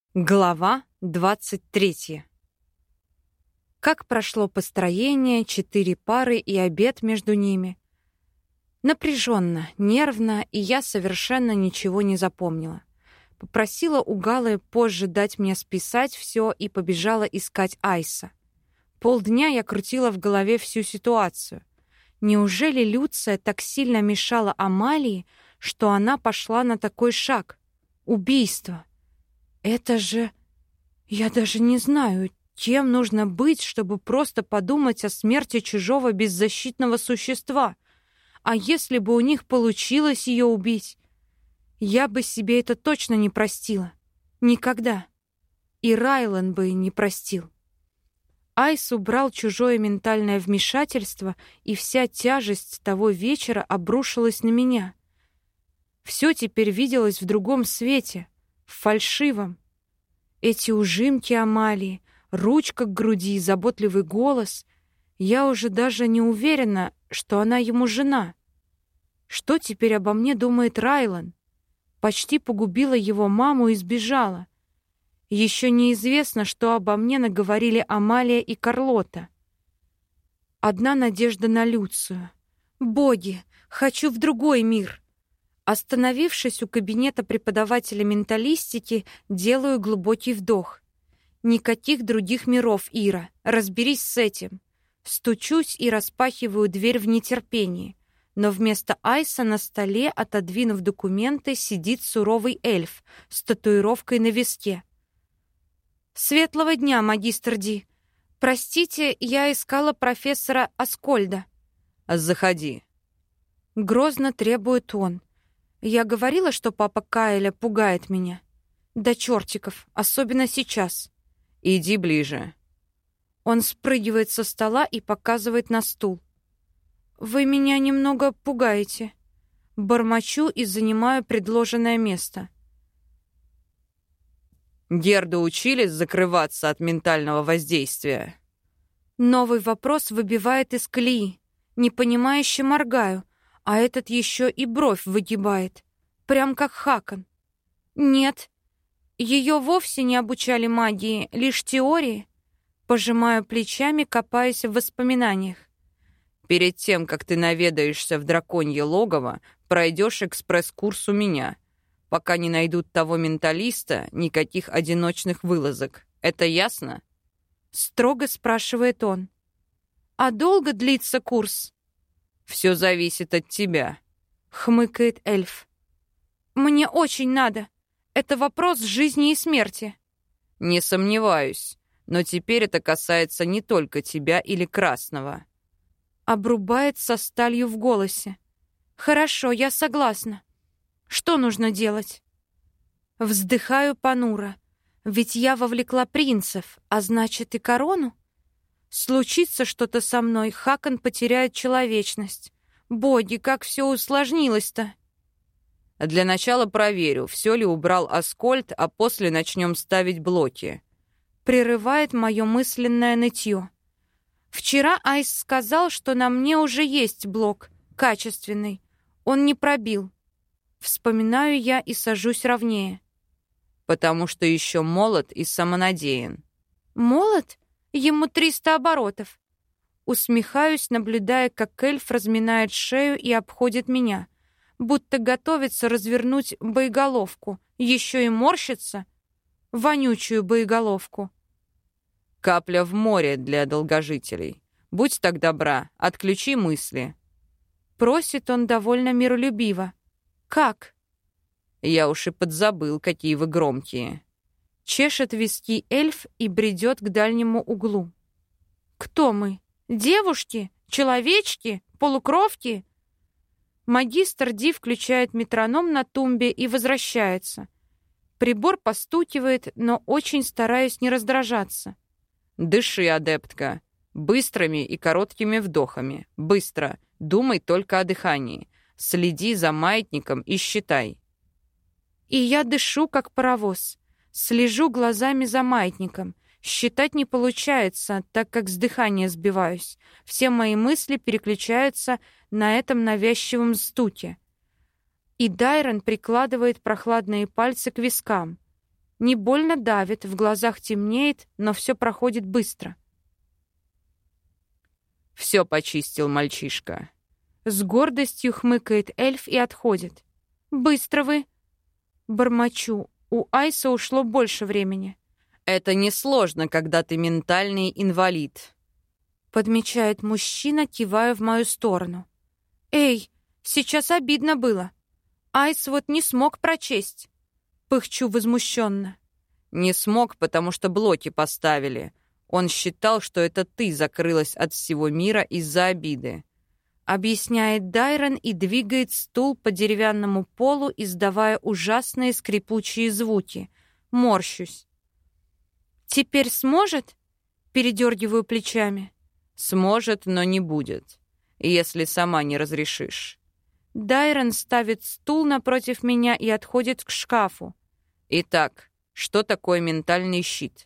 Глава 23. Как прошло построение, 4 пары и обед между ними. Напряженно, нервно, и я совершенно ничего не запомнила. Попросила у Галы позже дать мне списать все и побежала искать Айса. Полдня я крутила в голове всю ситуацию. Неужели Люция так сильно мешала Амалии, что она пошла на такой шаг? Убийство. Это же... Я даже не знаю, кем нужно быть, чтобы просто подумать о смерти чужого беззащитного существа. А если бы у них получилось ее убить? Я бы себе это точно не простила. Никогда. И Райлан бы не простил. Айс убрал чужое ментальное вмешательство, и вся тяжесть того вечера обрушилась на меня. Все теперь виделось в другом свете, фальшивом. Эти ужимки Амалии, ручка к груди, заботливый голос. Я уже даже не уверена, что она ему жена. Что теперь обо мне думает Райлан? Почти погубила его маму и сбежала. Еще неизвестно, что обо мне наговорили Амалия и Карлота. Одна надежда на Люцию. Боги, хочу в другой мир. Остановившись у кабинета преподавателя менталистики, делаю глубокий вдох. Никаких других миров, Ира. Разберись с этим. Стучусь и распахиваю дверь в нетерпении. Но вместо Айса на столе, отодвинув документы, сидит суровый эльф с татуировкой на виске. «Светлого дня, магистр Ди. Простите, я искала профессора Аскольда». «Заходи». Грозно требует он. Я говорила, что папа Кайля пугает меня. До чертиков, особенно сейчас. «Иди ближе». Он спрыгивает со стола и показывает на стул. «Вы меня немного пугаете». Бормочу и занимаю предложенное место. Герду учили закрываться от ментального воздействия? Новый вопрос выбивает из колеи. Непонимающе моргаю, а этот еще и бровь выгибает. Прям как Хакон. Нет, ее вовсе не обучали магии, лишь теории. Пожимаю плечами, копаясь в воспоминаниях. Перед тем, как ты наведаешься в драконье логово, пройдешь экспресс-курс у меня. Пока не найдут того менталиста, никаких одиночных вылазок. Это ясно? Строго спрашивает он. А долго длится курс? Все зависит от тебя. Хмыкает эльф. Мне очень надо. Это вопрос жизни и смерти. Не сомневаюсь, но теперь это касается не только тебя или Красного. Обрубает со сталью в голосе. Хорошо, я согласна. Что нужно делать? Вздыхаю понуро. Ведь я вовлекла принцев, а значит и корону. Случится что-то со мной, Хакон потеряет человечность. Боги, как все усложнилось-то. Для начала проверю, все ли убрал Аскольд, а после начнем ставить блоки. Прерывает мое мысленное нытье. Вчера Айс сказал, что на мне уже есть блок, качественный. Он не пробил. Вспоминаю я и сажусь ровнее. Потому что еще молод и самонадеян. Молод? Ему 300 оборотов. Усмехаюсь, наблюдая, как эльф разминает шею и обходит меня, будто готовится развернуть боеголовку, еще и морщится. Вонючую боеголовку. Капля в море для долгожителей. Будь так добра, отключи мысли. Просит он довольно миролюбиво. Как? Я уж и подзабыл, какие вы громкие. Чешет виски эльф и бредет к дальнему углу. Кто мы? Девушки? Человечки? Полукровки? Магистр Ди включает метроном на тумбе и возвращается. Прибор постукивает, но очень стараюсь не раздражаться. Дыши, адептка. Быстрыми и короткими вдохами. Быстро. Думай только о дыхании. Следи за маятником и считай. И я дышу, как паровоз. Слежу глазами за маятником. Считать не получается, так как с дыхания сбиваюсь. Все мои мысли переключаются на этом навязчивом стуке. И Дайрон прикладывает прохладные пальцы к вискам. Не больно давит, в глазах темнеет, но все проходит быстро. Все почистил мальчишка. С гордостью хмыкает эльф и отходит. «Быстро вы!» Бормочу. У Айса ушло больше времени. Это несложно, когда ты ментальный инвалид. Подмечает мужчина, кивая в мою сторону. «Эй, сейчас обидно было. Айс вот не смог прочесть». Пыхчу возмущенно. Не смог, потому что блоки поставили. Он считал, что это ты закрылась от всего мира из-за обиды. Объясняет Дайрон и двигает стул по деревянному полу, издавая ужасные скрипучие звуки. Морщусь. «Теперь сможет?» Передергиваю плечами. Сможет, но не будет, если сама не разрешишь. Дайрон ставит стул напротив меня и отходит к шкафу. Итак, что такое ментальный щит?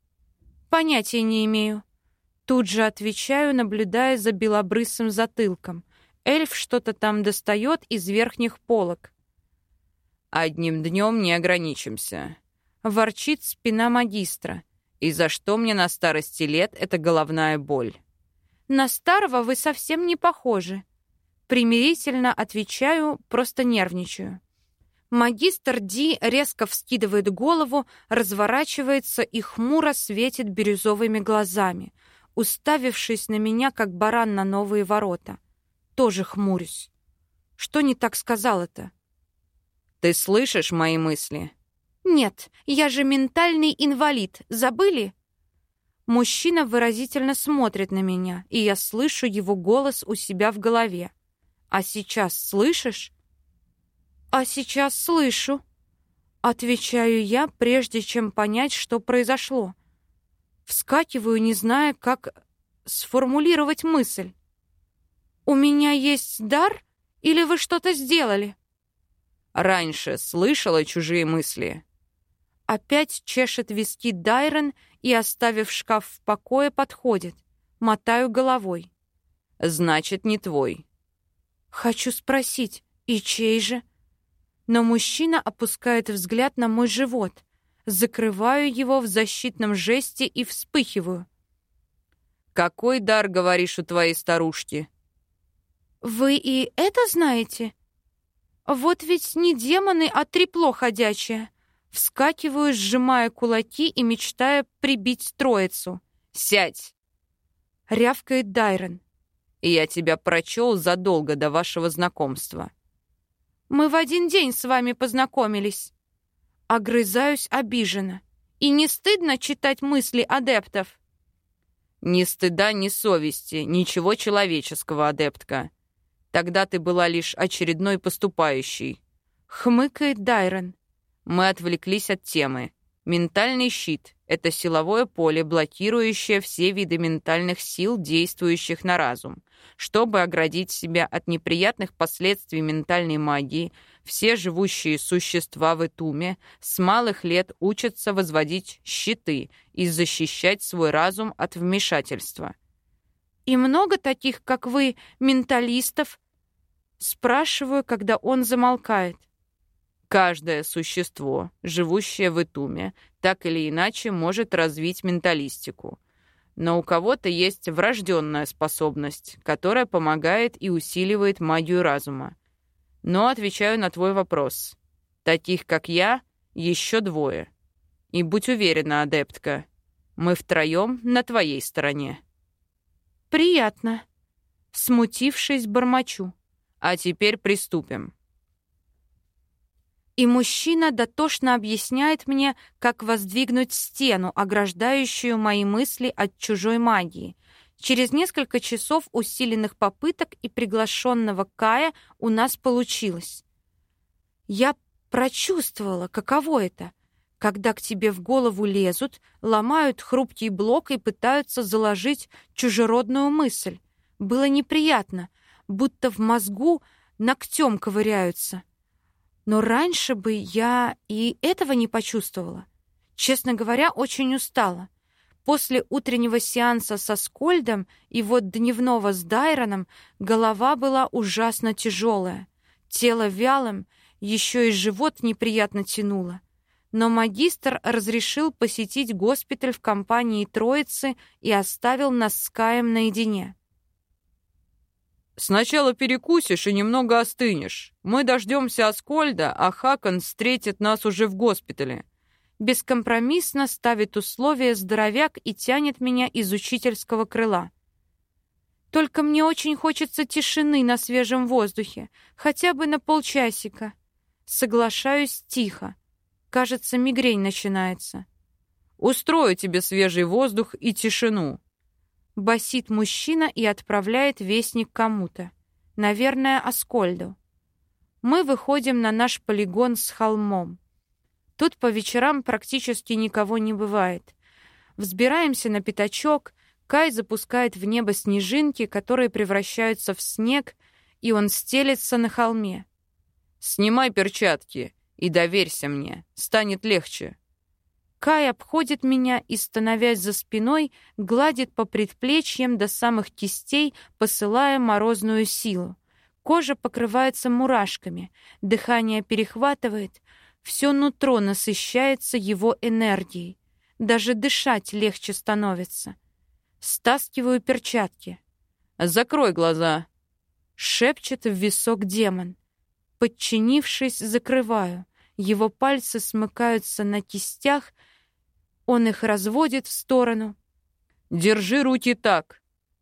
Понятия не имею. Тут же отвечаю, наблюдая за белобрысым затылком. Эльф что-то там достает из верхних полок. Одним днем не ограничимся. Ворчит спина магистра. И за что мне на старости лет эта головная боль? На старого вы совсем не похожи. Примирительно отвечаю, просто нервничаю. Магистр Ди резко вскидывает голову, разворачивается и хмуро светит бирюзовыми глазами, уставившись на меня, как баран на новые ворота. Тоже хмурюсь. Что не так сказала-то? Ты слышишь мои мысли? Нет, я же ментальный инвалид. Забыли? Мужчина выразительно смотрит на меня, и я слышу его голос у себя в голове. А сейчас слышишь? А сейчас слышу. Отвечаю я, прежде чем понять, что произошло. Вскакиваю, не зная, как сформулировать мысль. «У меня есть дар? Или вы что-то сделали?» Раньше слышала чужие мысли. Опять чешет виски Дайрон и, оставив шкаф в покое, подходит. Мотаю головой. Значит, не твой. Хочу спросить, и чей же? Но мужчина опускает взгляд на мой живот. Закрываю его в защитном жесте и вспыхиваю. Какой дар, говоришь, у твоей старушки? Вы и это знаете? Вот ведь не демоны, а трепло ходячее. Вскакиваю, сжимая кулаки и мечтая прибить троицу. «Сядь!» — рявкает Дайрон. «Я тебя прочел задолго до вашего знакомства». «Мы в один день с вами познакомились». Огрызаюсь обиженно. «И не стыдно читать мысли адептов?» «Ни стыда, ни совести, ничего человеческого, адептка. Тогда ты была лишь очередной поступающей». Хмыкает Дайрон. Мы отвлеклись от темы. Ментальный щит — это силовое поле, блокирующее все виды ментальных сил, действующих на разум. Чтобы оградить себя от неприятных последствий ментальной магии, все живущие существа в Итуме с малых лет учатся возводить щиты и защищать свой разум от вмешательства. «И много таких, как вы, менталистов?» Спрашиваю, когда он замолкает. Каждое существо, живущее в Итуме, так или иначе может развить менталистику. Но у кого-то есть врожденная способность, которая помогает и усиливает магию разума. Но отвечаю на твой вопрос. Таких, как я, еще двое. И будь уверена, адептка, мы втроем на твоей стороне. «Приятно», — смутившись, бормочу. А теперь приступим. И мужчина дотошно объясняет мне, как воздвигнуть стену, ограждающую мои мысли от чужой магии. Через несколько часов усиленных попыток и приглашенного Кая у нас получилось. Я прочувствовала, каково это, когда к тебе в голову лезут, ломают хрупкий блок и пытаются заложить чужеродную мысль. Было неприятно, будто в мозгу ногтем ковыряются. Но раньше бы я и этого не почувствовала. Честно говоря, очень устала. После утреннего сеанса со Скольдом и вот дневного с Дайроном голова была ужасно тяжелая. Тело вялым, еще и живот неприятно тянуло. но магистр разрешил посетить госпиталь в компании троицы и оставил нас с Каем наедине. «Сначала перекусишь и немного остынешь. Мы дождемся Аскольда, а Хакон встретит нас уже в госпитале». Бескомпромиссно ставит условия здоровяк и тянет меня из учительского крыла. Только мне очень хочется тишины на свежем воздухе, хотя бы на полчасика. Соглашаюсь тихо. Кажется, мигрень начинается. «Устрою тебе свежий воздух и тишину», — басит мужчина и отправляет вестник кому-то. Наверное, Аскольду. Мы выходим на наш полигон с холмом. Тут по вечерам практически никого не бывает. Взбираемся на пятачок, Кай запускает в небо снежинки, которые превращаются в снег, и он стелется на холме. «Снимай перчатки и доверься мне, станет легче». Кай обходит меня и, становясь за спиной, гладит по предплечьям до самых кистей, посылая морозную силу. Кожа покрывается мурашками, дыхание перехватывает, все нутро насыщается его энергией. Даже дышать легче становится. Стаскиваю перчатки. «Закрой глаза», — шепчет в висок демон. Подчинившись, закрываю. Его пальцы смыкаются на кистях, он их разводит в сторону. «Держи руки так».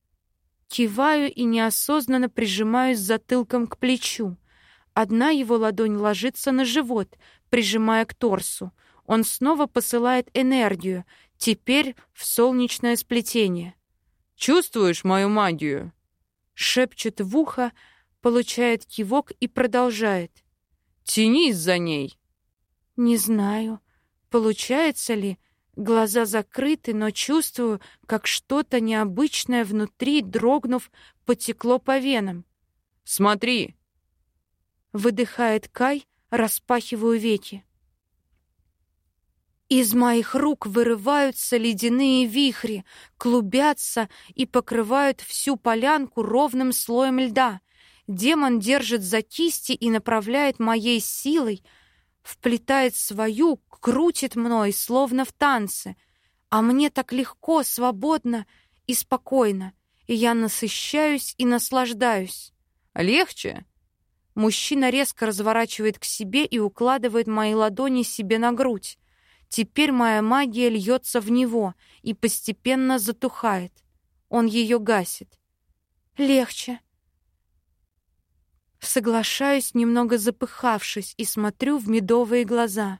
Киваю и неосознанно прижимаюсь затылком к плечу. Одна его ладонь ложится на живот, прижимая к торсу. Он снова посылает энергию, теперь в солнечное сплетение. «Чувствуешь мою магию?» Шепчет в ухо, получает кивок и продолжает. «Тянись за ней». Не знаю, получается ли. Глаза закрыты, но чувствую, как что-то необычное внутри, дрогнув, потекло по венам. «Смотри!» Выдыхает Кай, распахиваю веки. Из моих рук вырываются ледяные вихри, клубятся и покрывают всю полянку ровным слоем льда. Демон держит за кисти и направляет моей силой, вплетает свою, крутит мной, словно в танце. А мне так легко, свободно и спокойно, и я насыщаюсь и наслаждаюсь. «Легче?» Мужчина резко разворачивает к себе и укладывает мои ладони себе на грудь. Теперь моя магия льется в него и постепенно затухает. Он ее гасит. Легче. Соглашаюсь, немного запыхавшись, и смотрю в медовые глаза.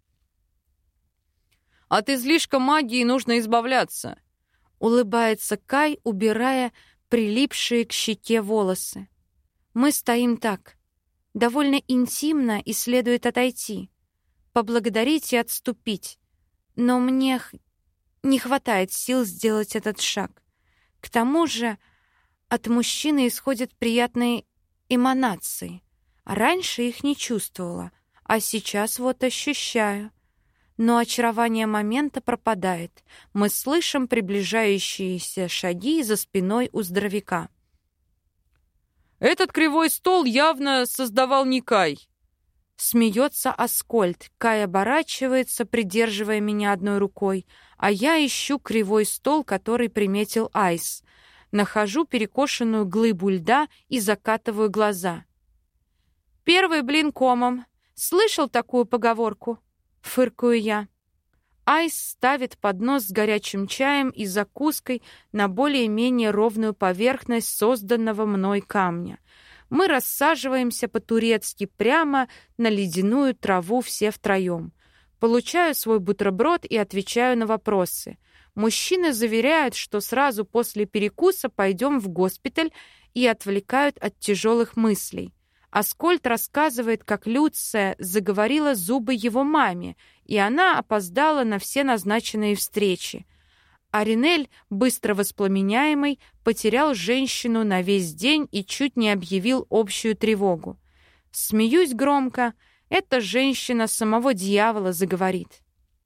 «От излишка магии нужно избавляться», — улыбается Кай, убирая прилипшие к щеке волосы. Мы стоим так. Довольно интимно, и следует отойти. Поблагодарить и отступить. Но мне не хватает сил сделать этот шаг. К тому же от мужчины исходят приятные эманации. Раньше их не чувствовала, а сейчас вот ощущаю. Но очарование момента пропадает. Мы слышим приближающиеся шаги за спиной у здоровяка. «Этот кривой стол явно создавал не Кай». Смеется Аскольд. Кай оборачивается, придерживая меня одной рукой, а я ищу кривой стол, который приметил Айс. Нахожу перекошенную глыбу льда и закатываю глаза. «Первый блин комом. Слышал такую поговорку?» Фыркаю я. Айс ставит поднос с горячим чаем и закуской на более-менее ровную поверхность созданного мной камня. Мы рассаживаемся по-турецки прямо на ледяную траву все втроем. Получаю свой бутерброд и отвечаю на вопросы. Мужчины заверяют, что сразу после перекуса пойдем в госпиталь, и отвлекают от тяжелых мыслей. Аскольд рассказывает, как Люция заговорила зубы его маме, и она опоздала на все назначенные встречи. А Ринель, быстро воспламеняемый, потерял женщину на весь день и чуть не объявил общую тревогу. Смеюсь громко, эта женщина самого дьявола заговорит.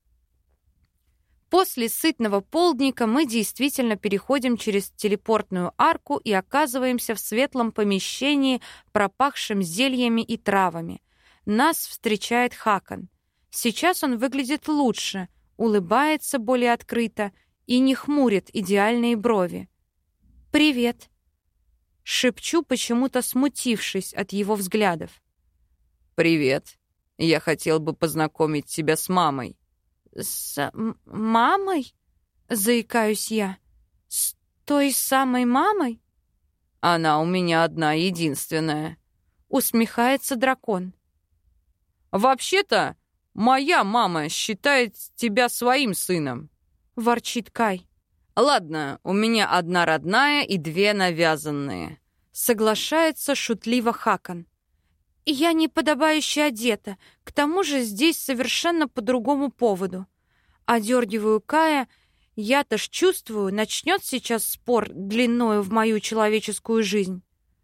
После сытного полдника мы действительно переходим через телепортную арку и оказываемся в светлом помещении, пропахшем зельями и травами. Нас встречает Хакон. Сейчас он выглядит лучше, улыбается более открыто и не хмурит идеальные брови. «Привет», — шепчу, почему-то смутившись от его взглядов. «Привет. Я хотел бы познакомить тебя с мамой». «С мамой?» — заикаюсь я. «С той самой мамой?» «Она у меня одна единственная», — усмехается дракон. «Вообще-то, моя мама считает тебя своим сыном», — ворчит Кай. «Ладно, у меня одна родная и две навязанные», — соглашается шутливо Хакон. «Я неподобающе одета, к тому же здесь совершенно по другому поводу». Одергиваю Кая, я-то ж чувствую, начнет сейчас спор длиною в мою человеческую жизнь.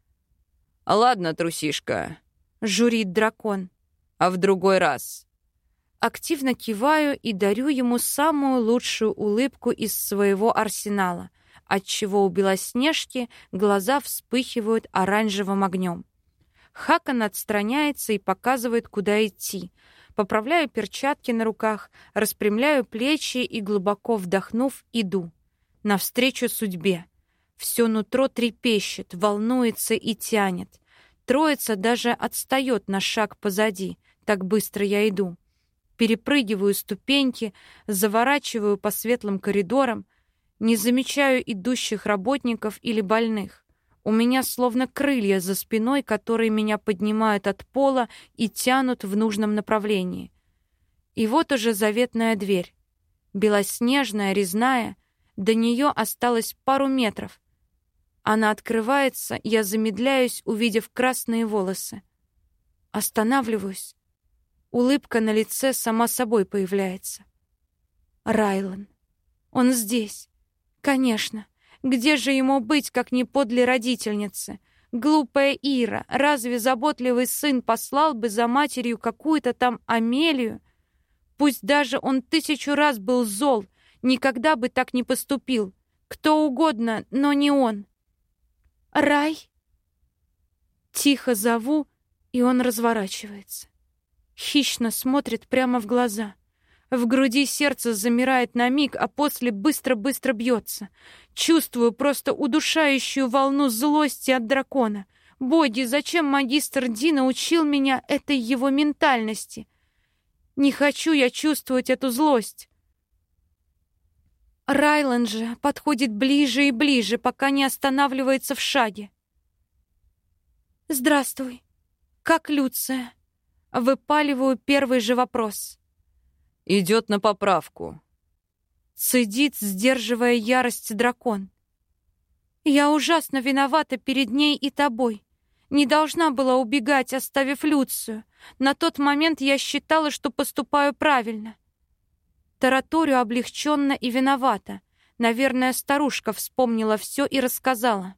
«Ладно, трусишка», — журит дракон. «А в другой раз». Активно киваю и дарю ему самую лучшую улыбку из своего арсенала, отчего у Белоснежки глаза вспыхивают оранжевым огнем. Хакон отстраняется и показывает, куда идти. Поправляю перчатки на руках, распрямляю плечи и, глубоко вдохнув, иду. Навстречу судьбе. Все нутро трепещет, волнуется и тянет. Троица даже отстает на шаг позади, так быстро я иду. Перепрыгиваю ступеньки, заворачиваю по светлым коридорам, не замечаю идущих работников или больных. У меня словно крылья за спиной, которые меня поднимают от пола и тянут в нужном направлении. И вот уже заветная дверь. Белоснежная, резная, до нее осталось пару метров. Она открывается, я замедляюсь, увидев красные волосы. Останавливаюсь. Улыбка на лице сама собой появляется. Райлан. Он здесь. Конечно. Где же ему быть, как не подле родительницы? Глупая Ира, разве заботливый сын послал бы за матерью какую-то там Амелию? Пусть даже он 1000 раз был зол, никогда бы так не поступил. Кто угодно, но не он. «Рай?» Тихо зову, и он разворачивается. Хищно смотрит прямо в глаза. В груди сердце замирает на миг, а после быстро-быстро бьется. Чувствую просто удушающую волну злости от дракона. Боги, зачем магистр Ди научил меня этой его ментальности? Не хочу я чувствовать эту злость. Райлан же подходит ближе и ближе, пока не останавливается в шаге. «Здравствуй. Как Люция?» Выпаливаю первый же вопрос. «Идет на поправку», — цедит, сдерживая ярость дракон. «Я ужасно виновата перед ней и тобой. Не должна была убегать, оставив Люцию. На тот момент я считала, что поступаю правильно». Тараторю облегченно и виновата. Наверное, старушка вспомнила все и рассказала.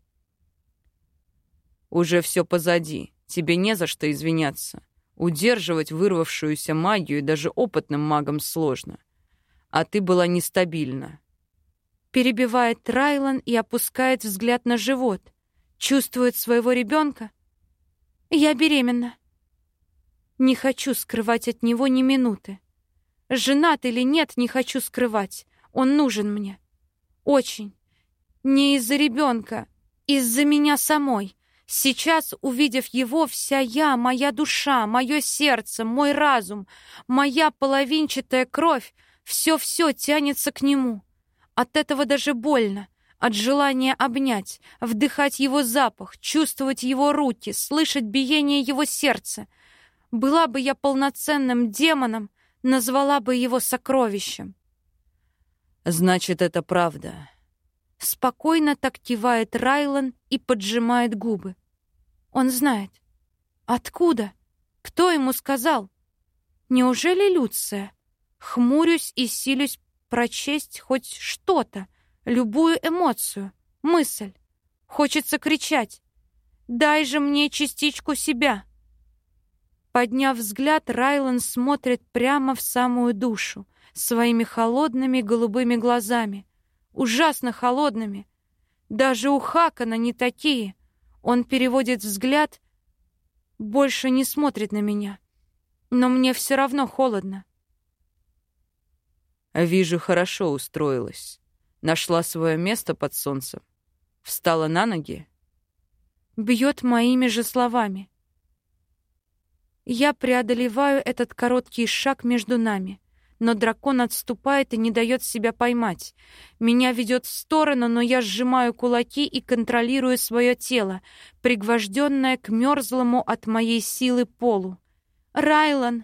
«Уже все позади. Тебе не за что извиняться. Удерживать вырвавшуюся магию даже опытным магам сложно. А ты была нестабильна». Перебивает Райлан и опускает взгляд на живот. Чувствует своего ребенка. «Я беременна». Не хочу скрывать от него ни минуты. Женат или нет, не хочу скрывать. Он нужен мне. Очень. Не из-за ребенка, из-за меня самой. Сейчас, увидев его, вся я, моя душа, мое сердце, мой разум, моя половинчатая кровь, все-все тянется к нему. От этого даже больно, от желания обнять, вдыхать его запах, чувствовать его руки, слышать биение его сердца. Была бы я полноценным демоном, назвала бы его сокровищем. «Значит, это правда». Спокойно так кивает Райлан и поджимает губы. Он знает. Откуда? Кто ему сказал? Неужели Люция? Хмурюсь и силюсь прочесть хоть что-то, любую эмоцию, мысль. Хочется кричать. «Дай же мне частичку себя!» Подняв взгляд, Райлан смотрит прямо в самую душу, своими холодными голубыми глазами. Ужасно холодными. Даже у Хакона не такие. Он переводит взгляд, больше не смотрит на меня. Но мне все равно холодно. Вижу, хорошо устроилась. Нашла свое место под солнцем. Встала на ноги. Бьет моими же словами. Я преодолеваю этот короткий шаг между нами, но дракон отступает и не дает себя поймать. Меня ведет в сторону, но я сжимаю кулаки и контролирую свое тело, пригвожденное к мерзлому от моей силы полу. «Райлан!»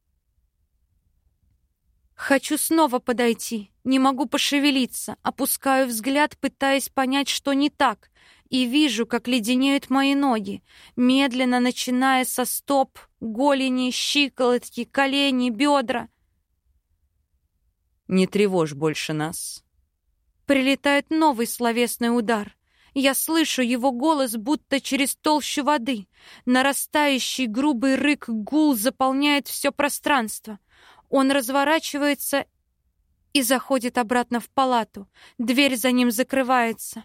Хочу снова подойти, не могу пошевелиться, опускаю взгляд, пытаясь понять, что не так, и вижу, как леденеют мои ноги, медленно начиная со стоп, голени, щиколотки, колени, бедра. Не тревожь больше нас. Прилетает новый словесный удар. Я слышу его голос, будто через толщу воды. Нарастающий грубый рык-гул заполняет все пространство. Он разворачивается и заходит обратно в палату. Дверь за ним закрывается.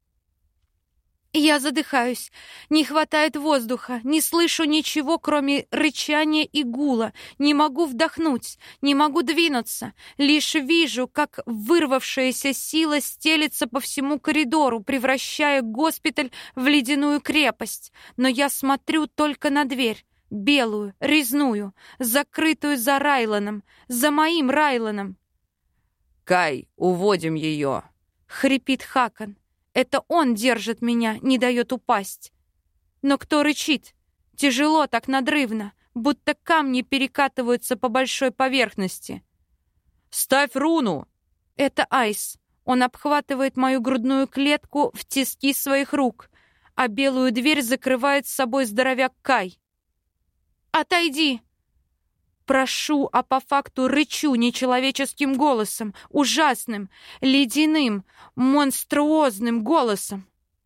Я задыхаюсь. Не хватает воздуха. Не слышу ничего, кроме рычания и гула. Не могу вдохнуть. Не могу двинуться. Лишь вижу, как вырвавшаяся сила стелется по всему коридору, превращая госпиталь в ледяную крепость. Но я смотрю только на дверь. Белую, резную, закрытую за Райланом. За моим Райланом. «Кай, уводим ее!» — хрипит Хакон. Это он держит меня, не дает упасть. Но кто рычит? Тяжело, так надрывно, будто камни перекатываются по большой поверхности. «Ставь руну!» Это Айс. Он обхватывает мою грудную клетку в тиски своих рук, а белую дверь закрывает с собой здоровяк Кай. «Отойди!» Прошу, а по факту рычу нечеловеческим голосом, ужасным, ледяным, монструозным голосом.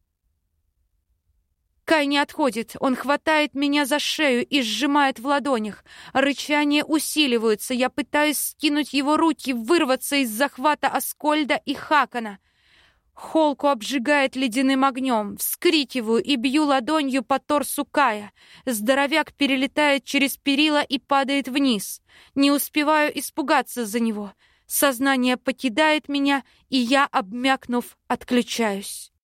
Кай не отходит, он хватает меня за шею и сжимает в ладонях. Рычания усиливаются, я пытаюсь скинуть его руки, вырваться из захвата Аскольда и Хакона. Холку обжигает ледяным огнем. Вскрикиваю и бью ладонью по торсу Кая. Здоровяк перелетает через перила и падает вниз. Не успеваю испугаться за него. Сознание покидает меня, и я, обмякнув, отключаюсь.